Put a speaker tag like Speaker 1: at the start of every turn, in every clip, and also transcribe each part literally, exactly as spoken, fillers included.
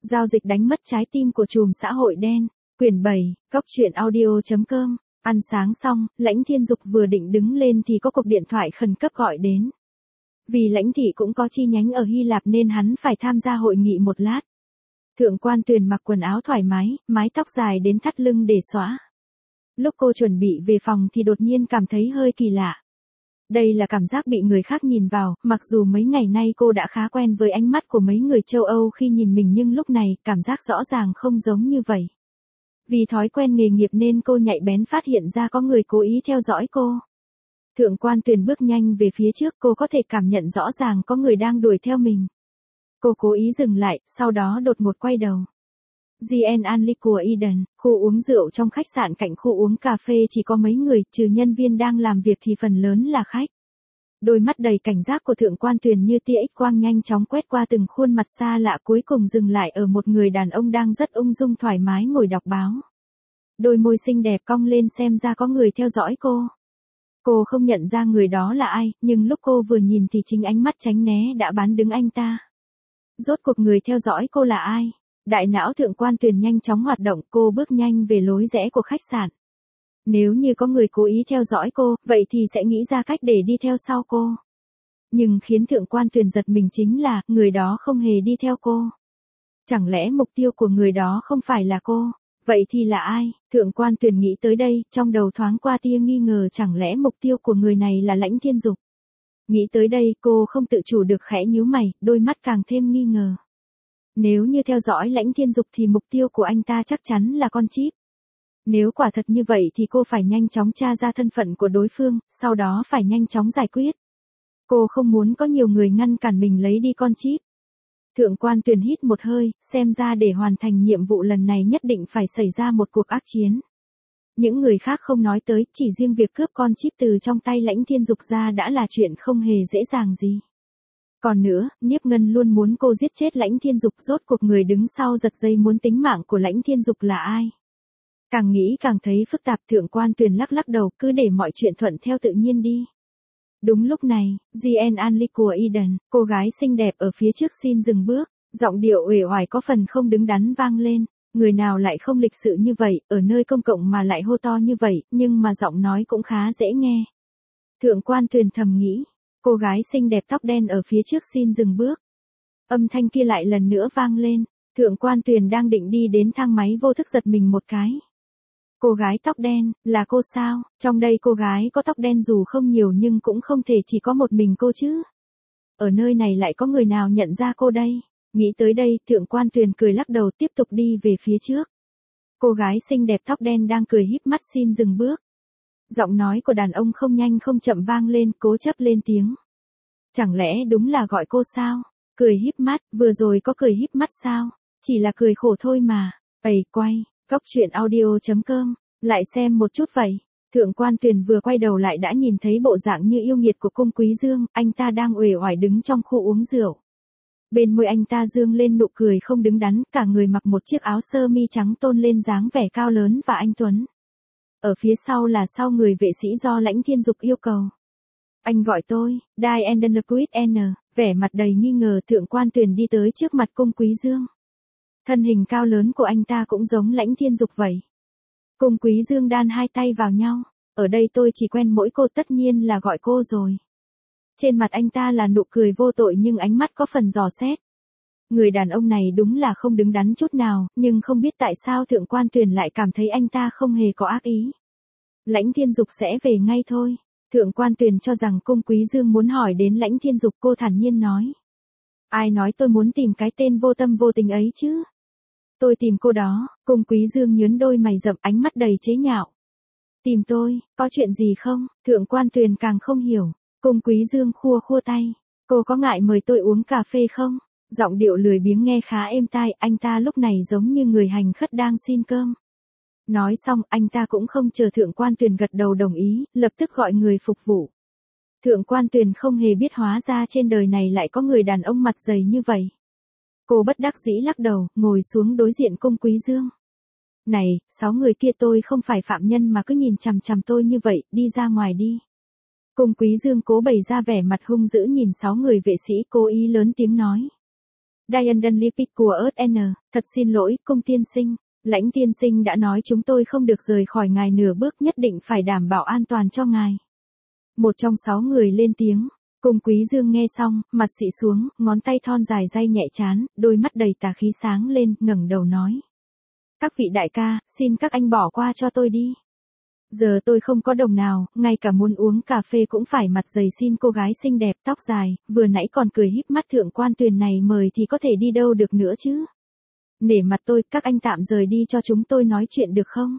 Speaker 1: Giao dịch đánh mất trái tim của trùm xã hội đen. Quyển bảy, góc truyện audio chấm com. Ăn sáng xong, Lãnh Thiên Dục vừa định đứng lên thì có cuộc điện thoại khẩn cấp gọi đến. Vì Lãnh thị cũng có chi nhánh ở Hy Lạp nên hắn phải tham gia hội nghị một lát. Thượng quan Tuyền mặc quần áo thoải mái, mái tóc dài đến thắt lưng để xõa. Lúc cô chuẩn bị về phòng thì đột nhiên cảm thấy hơi kỳ lạ. Đây là cảm giác bị người khác nhìn vào, mặc dù mấy ngày nay cô đã khá quen với ánh mắt của mấy người châu Âu khi nhìn mình nhưng lúc này cảm giác rõ ràng không giống như vậy. Vì thói quen nghề nghiệp nên cô nhạy bén phát hiện ra có người cố ý theo dõi cô. Thượng quan Tuyền bước nhanh về phía trước, cô có thể cảm nhận rõ ràng có người đang đuổi theo mình. Cô cố ý dừng lại, sau đó đột ngột quay đầu. giê en Anli của Eden, khu uống rượu trong khách sạn cạnh khu uống cà phê chỉ có mấy người, trừ nhân viên đang làm việc thì phần lớn là khách. Đôi mắt đầy cảnh giác của Thượng quan Tuyền như tia X quang nhanh chóng quét qua từng khuôn mặt xa lạ, cuối cùng dừng lại ở một người đàn ông đang rất ung dung thoải mái ngồi đọc báo. Đôi môi xinh đẹp cong lên xem ra có người theo dõi cô. Cô không nhận ra người đó là ai, nhưng lúc cô vừa nhìn thì chính ánh mắt tránh né đã bán đứng anh ta. Rốt cuộc người theo dõi cô là ai? Đại não Thượng quan Tuyền nhanh chóng hoạt động, cô bước nhanh về lối rẽ của khách sạn. Nếu như có người cố ý theo dõi cô, vậy thì sẽ nghĩ ra cách để đi theo sau cô. Nhưng khiến Thượng quan Tuyền giật mình chính là, người đó không hề đi theo cô. Chẳng lẽ mục tiêu của người đó không phải là cô? Vậy thì là ai? Thượng quan Tuyền nghĩ tới đây, trong đầu thoáng qua tia nghi ngờ, chẳng lẽ mục tiêu của người này là Lãnh Thiên Dục? Nghĩ tới đây, cô không tự chủ được khẽ nhíu mày, đôi mắt càng thêm nghi ngờ. Nếu như theo dõi Lãnh Thiên Dục thì mục tiêu của anh ta chắc chắn là con chip. Nếu quả thật như vậy thì cô phải nhanh chóng tra ra thân phận của đối phương, sau đó phải nhanh chóng giải quyết. Cô không muốn có nhiều người ngăn cản mình lấy đi con chip. Thượng quan Tuyền hít một hơi, xem ra để hoàn thành nhiệm vụ lần này nhất định phải xảy ra một cuộc ác chiến. Những người khác không nói tới, chỉ riêng việc cướp con chip từ trong tay Lãnh Thiên Dục ra đã là chuyện không hề dễ dàng gì. Còn nữa, Niếp Ngân luôn muốn cô giết chết Lãnh Thiên Dục, rốt cuộc người đứng sau giật dây muốn tính mạng của Lãnh Thiên Dục là ai? Càng nghĩ càng thấy phức tạp, Thượng quan Tuyền lắc lắc đầu, cứ để mọi chuyện thuận theo tự nhiên đi. Đúng lúc này, giê en Anli của Eden, cô gái xinh đẹp ở phía trước xin dừng bước, giọng điệu uể oải có phần không đứng đắn vang lên. Người nào lại không lịch sự như vậy, ở nơi công cộng mà lại hô to như vậy, nhưng mà giọng nói cũng khá dễ nghe. Thượng quan Tuyền thầm nghĩ, cô gái xinh đẹp tóc đen ở phía trước xin dừng bước. Âm thanh kia lại lần nữa vang lên, Thượng quan Tuyền đang định đi đến thang máy vô thức giật mình một cái. Cô gái tóc đen, là cô sao? Trong đây cô gái có tóc đen dù không nhiều nhưng cũng không thể chỉ có một mình cô chứ. Ở nơi này lại có người nào nhận ra cô đây? Nghĩ tới đây, Thượng quan Tuyền cười lắc đầu tiếp tục đi về phía trước. Cô gái xinh đẹp tóc đen đang cười híp mắt xin dừng bước. Giọng nói của đàn ông không nhanh không chậm vang lên, cố chấp lên tiếng. Chẳng lẽ đúng là gọi cô sao? Cười híp mắt, vừa rồi có cười híp mắt sao? Chỉ là cười khổ thôi mà. Ây quay, góc truyện audio chấm com, lại xem một chút vậy. Thượng quan Tuyền vừa quay đầu lại đã nhìn thấy bộ dạng như yêu nghiệt của Cung Quý Dương, anh ta đang uể oải đứng trong khu uống rượu. Bên môi anh ta dương lên nụ cười không đứng đắn, cả người mặc một chiếc áo sơ mi trắng tôn lên dáng vẻ cao lớn và anh tuấn. Ở phía sau là sau người vệ sĩ do Lãnh Thiên Dục yêu cầu. Anh gọi tôi, Diane Quýt N, vẻ mặt đầy nghi ngờ. Thượng quan Tuyền đi tới trước mặt Cung Quý Dương. Thân hình cao lớn của anh ta cũng giống Lãnh Thiên Dục vậy. Cung Quý Dương đan hai tay vào nhau, ở đây tôi chỉ quen mỗi cô, tất nhiên là gọi cô rồi. Trên mặt anh ta là nụ cười vô tội nhưng ánh mắt có phần dò xét. Người đàn ông này đúng là không đứng đắn chút nào, nhưng không biết tại sao Thượng quan Tuyền lại cảm thấy anh ta không hề có ác ý. Lãnh Thiên Dục sẽ về ngay thôi. Thượng quan Tuyền cho rằng Cung Quý Dương muốn hỏi đến Lãnh Thiên Dục, cô thản nhiên nói. Ai nói tôi muốn tìm cái tên vô tâm vô tình ấy chứ? Tôi tìm cô đó. Cung Quý Dương nhướng đôi mày rậm, ánh mắt đầy chế nhạo. Tìm tôi, có chuyện gì không? Thượng quan Tuyền càng không hiểu. Cung Quý Dương khua khua tay. Cô có ngại mời tôi uống cà phê không? Giọng điệu lười biếng nghe khá êm tai, anh ta lúc này giống như người hành khất đang xin cơm. Nói xong, anh ta cũng không chờ Thượng quan Tuyền gật đầu đồng ý, lập tức gọi người phục vụ. Thượng quan Tuyền không hề biết hóa ra trên đời này lại có người đàn ông mặt dày như vậy. Cô bất đắc dĩ lắc đầu, ngồi xuống đối diện Cung Quý Dương. Này, sáu người kia tôi không phải phạm nhân mà cứ nhìn chằm chằm tôi như vậy, đi ra ngoài đi. Cung Quý Dương cố bày ra vẻ mặt hung dữ nhìn sáu người vệ sĩ, cố ý lớn tiếng nói. Ryan Dunlip của ét en, thật xin lỗi, cung tiên sinh. Lãnh tiên sinh đã nói chúng tôi không được rời khỏi ngài nửa bước, nhất định phải đảm bảo an toàn cho ngài. Một trong sáu người lên tiếng. Cung Quý Dương nghe xong, mặt xị xuống, ngón tay thon dài day nhẹ trán, đôi mắt đầy tà khí sáng lên, ngẩng đầu nói. Các vị đại ca, xin các anh bỏ qua cho tôi đi. Giờ tôi không có đồng nào, ngay cả muốn uống cà phê cũng phải mặt dày xin cô gái xinh đẹp tóc dài, vừa nãy còn cười híp mắt Thượng quan Tuyền này mời thì có thể đi đâu được nữa chứ. Nể mặt tôi, các anh tạm rời đi cho chúng tôi nói chuyện được không?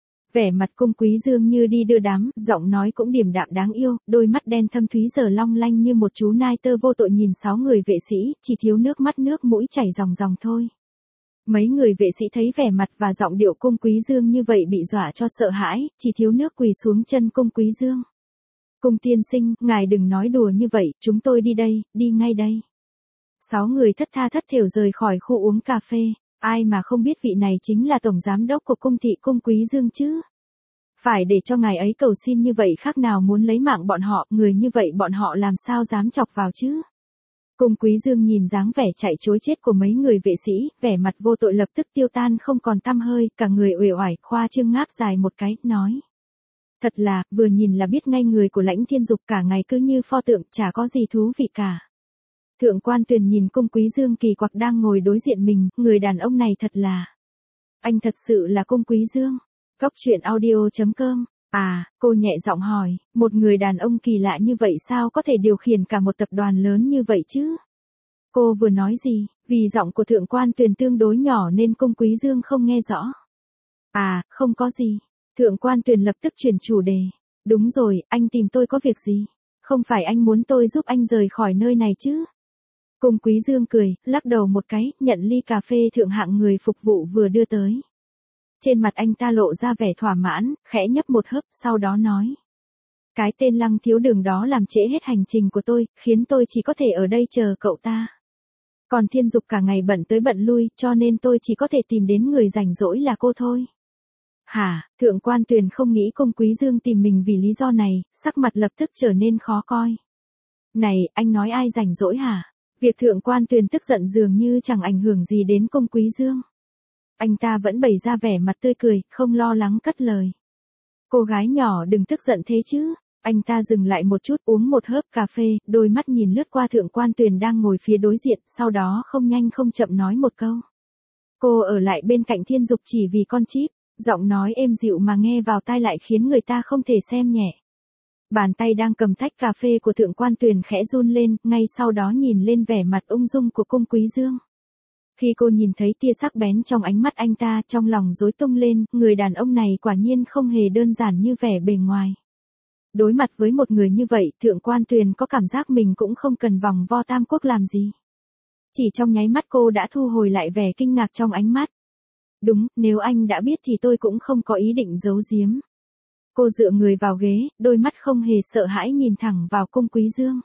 Speaker 1: Vẻ mặt Cung Quý Dương như đi đưa đám, giọng nói cũng điềm đạm đáng yêu, đôi mắt đen thâm thúy giờ long lanh như một chú nai tơ vô tội nhìn sáu người vệ sĩ, chỉ thiếu nước mắt nước mũi chảy ròng ròng thôi. Mấy người vệ sĩ thấy vẻ mặt và giọng điệu Cung Quý Dương như vậy bị dọa cho sợ hãi, chỉ thiếu nước quỳ xuống chân Cung Quý Dương. Cung tiên sinh, ngài đừng nói đùa như vậy, chúng tôi đi đây, đi ngay đây. Sáu người thất tha thất thểu rời khỏi khu uống cà phê, ai mà không biết vị này chính là tổng giám đốc của cung thị Cung Quý Dương chứ. Phải để cho ngài ấy cầu xin như vậy khác nào muốn lấy mạng bọn họ, người như vậy bọn họ làm sao dám chọc vào chứ. Cung Quý Dương nhìn dáng vẻ chạy trối chết của mấy người vệ sĩ, vẻ mặt vô tội lập tức tiêu tan không còn tăm hơi, cả người uể oải, khoa trương ngáp dài một cái, nói. Thật là, vừa nhìn là biết ngay người của Lãnh Thiên Dục cả ngày cứ như pho tượng, chả có gì thú vị cả. Thượng quan Tuyền nhìn Cung Quý Dương kỳ quặc đang ngồi đối diện mình, người đàn ông này thật là. Anh thật sự là Cung Quý Dương. Cóc truyện audio chấm com. À, cô nhẹ giọng hỏi, một người đàn ông kỳ lạ như vậy sao có thể điều khiển cả một tập đoàn lớn như vậy chứ? Cô vừa nói gì? Vì giọng của Thượng quan Tuyền tương đối nhỏ nên Cung Quý Dương không nghe rõ. À, không có gì. Thượng quan Tuyền lập tức chuyển chủ đề. Đúng rồi, anh tìm tôi có việc gì? Không phải anh muốn tôi giúp anh rời khỏi nơi này chứ? Cung Quý Dương cười, lắc đầu một cái, nhận ly cà phê thượng hạng người phục vụ vừa đưa tới. Trên mặt anh ta lộ ra vẻ thỏa mãn, khẽ nhấp một hớp, sau đó nói. Cái tên Lăng thiếu đường đó làm trễ hết hành trình của tôi, khiến tôi chỉ có thể ở đây chờ cậu ta. Còn Thiên Dục cả ngày bận tới bận lui, cho nên tôi chỉ có thể tìm đến người rảnh rỗi là cô thôi. Hả, Thượng quan Tuyền không nghĩ Cung Quý Dương tìm mình vì lý do này, sắc mặt lập tức trở nên khó coi. Này, anh nói ai rảnh rỗi hả? Việc Thượng quan Tuyền tức giận dường như chẳng ảnh hưởng gì đến Cung Quý Dương. Anh ta vẫn bày ra vẻ mặt tươi cười, không lo lắng cất lời. Cô gái nhỏ đừng tức giận thế chứ. Anh ta dừng lại một chút uống một hớp cà phê, đôi mắt nhìn lướt qua Thượng quan Tuyền đang ngồi phía đối diện, sau đó không nhanh không chậm nói một câu. Cô ở lại bên cạnh Thiên Dục chỉ vì con chip, giọng nói êm dịu mà nghe vào tai lại khiến người ta không thể xem nhẹ. Bàn tay đang cầm tách cà phê của Thượng quan Tuyền khẽ run lên, ngay sau đó nhìn lên vẻ mặt ung dung của Cung Quý Dương. Khi cô nhìn thấy tia sắc bén trong ánh mắt anh ta, trong lòng rối tung lên, người đàn ông này quả nhiên không hề đơn giản như vẻ bề ngoài. Đối mặt với một người như vậy, Thượng quan Tuyền có cảm giác mình cũng không cần vòng vo tam quốc làm gì. Chỉ trong nháy mắt cô đã thu hồi lại vẻ kinh ngạc trong ánh mắt. Đúng, nếu anh đã biết thì tôi cũng không có ý định giấu giếm. Cô dựa người vào ghế, đôi mắt không hề sợ hãi nhìn thẳng vào Cung Quý Dương.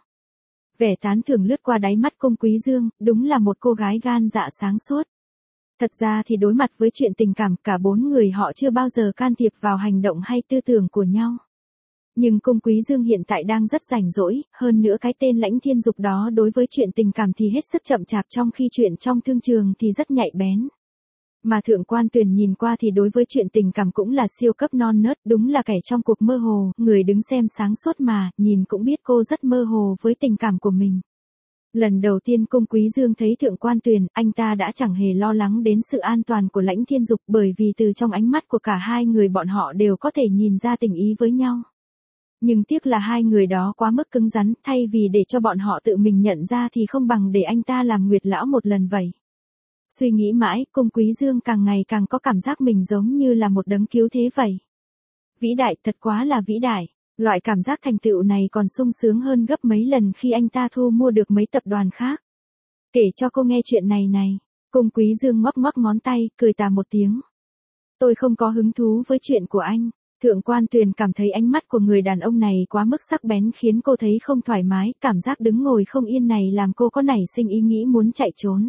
Speaker 1: Vẻ tán thưởng lướt qua đáy mắt Cung Quý Dương, đúng là một cô gái gan dạ sáng suốt. Thật ra thì đối mặt với chuyện tình cảm, cả bốn người họ chưa bao giờ can thiệp vào hành động hay tư tưởng của nhau. Nhưng Cung Quý Dương hiện tại đang rất rảnh rỗi, hơn nữa cái tên Lãnh Thiên Dục đó đối với chuyện tình cảm thì hết sức chậm chạp, trong khi chuyện trong thương trường thì rất nhạy bén. Mà Thượng quan Tuyền nhìn qua thì đối với chuyện tình cảm cũng là siêu cấp non nớt, đúng là kẻ trong cuộc mơ hồ, người đứng xem sáng suốt mà, nhìn cũng biết cô rất mơ hồ với tình cảm của mình. Lần đầu tiên Cung Quý Dương thấy Thượng quan Tuyền, anh ta đã chẳng hề lo lắng đến sự an toàn của Lãnh Thiên Dục, bởi vì từ trong ánh mắt của cả hai người bọn họ đều có thể nhìn ra tình ý với nhau. Nhưng tiếc là hai người đó quá mức cứng rắn, thay vì để cho bọn họ tự mình nhận ra thì không bằng để anh ta làm Nguyệt lão một lần vậy. Suy nghĩ mãi, Cung Quý Dương càng ngày càng có cảm giác mình giống như là một đấng cứu thế vậy. Vĩ đại, thật quá là vĩ đại. Loại cảm giác thành tựu này còn sung sướng hơn gấp mấy lần khi anh ta thu mua được mấy tập đoàn khác. Kể cho cô nghe chuyện này này. Cung Quý Dương ngoắc ngoắc ngón tay, cười tà một tiếng. Tôi không có hứng thú với chuyện của anh. Thượng quan Tuyền cảm thấy ánh mắt của người đàn ông này quá mức sắc bén khiến cô thấy không thoải mái, cảm giác đứng ngồi không yên này làm cô có nảy sinh ý nghĩ muốn chạy trốn.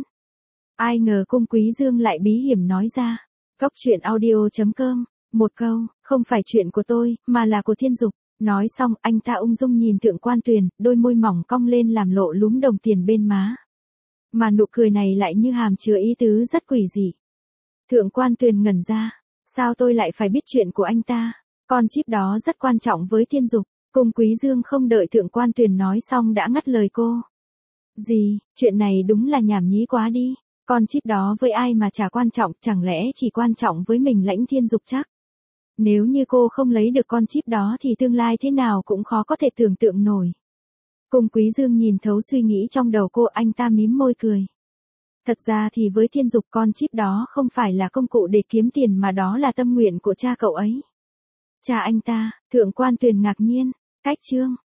Speaker 1: Ai ngờ Cung Quý Dương lại bí hiểm nói ra. Cóc truyện audio chấm com. Một câu, không phải chuyện của tôi, mà là của Thiên Dục. Nói xong, anh ta ung dung nhìn Thượng quan Tuyền, đôi môi mỏng cong lên làm lộ lúm đồng tiền bên má. Mà nụ cười này lại như hàm chứa ý tứ rất quỷ dị. Thượng quan Tuyền ngẩn ra. Sao tôi lại phải biết chuyện của anh ta? Con chip đó rất quan trọng với Thiên Dục. Cung Quý Dương không đợi Thượng quan Tuyền nói xong đã ngắt lời cô. Gì, chuyện này đúng là nhảm nhí quá đi. Con chip đó với ai mà chả quan trọng, chẳng lẽ chỉ quan trọng với mình Lãnh Thiên Dục chắc? Nếu như cô không lấy được con chip đó thì tương lai thế nào cũng khó có thể tưởng tượng nổi. Cung Quý Dương nhìn thấu suy nghĩ trong đầu cô, anh ta mím môi cười. Thật ra thì với Thiên Dục, con chip đó không phải là công cụ để kiếm tiền mà đó là tâm nguyện của cha cậu ấy. Cha anh ta? Thượng quan Tuyền ngạc nhiên. Cách chương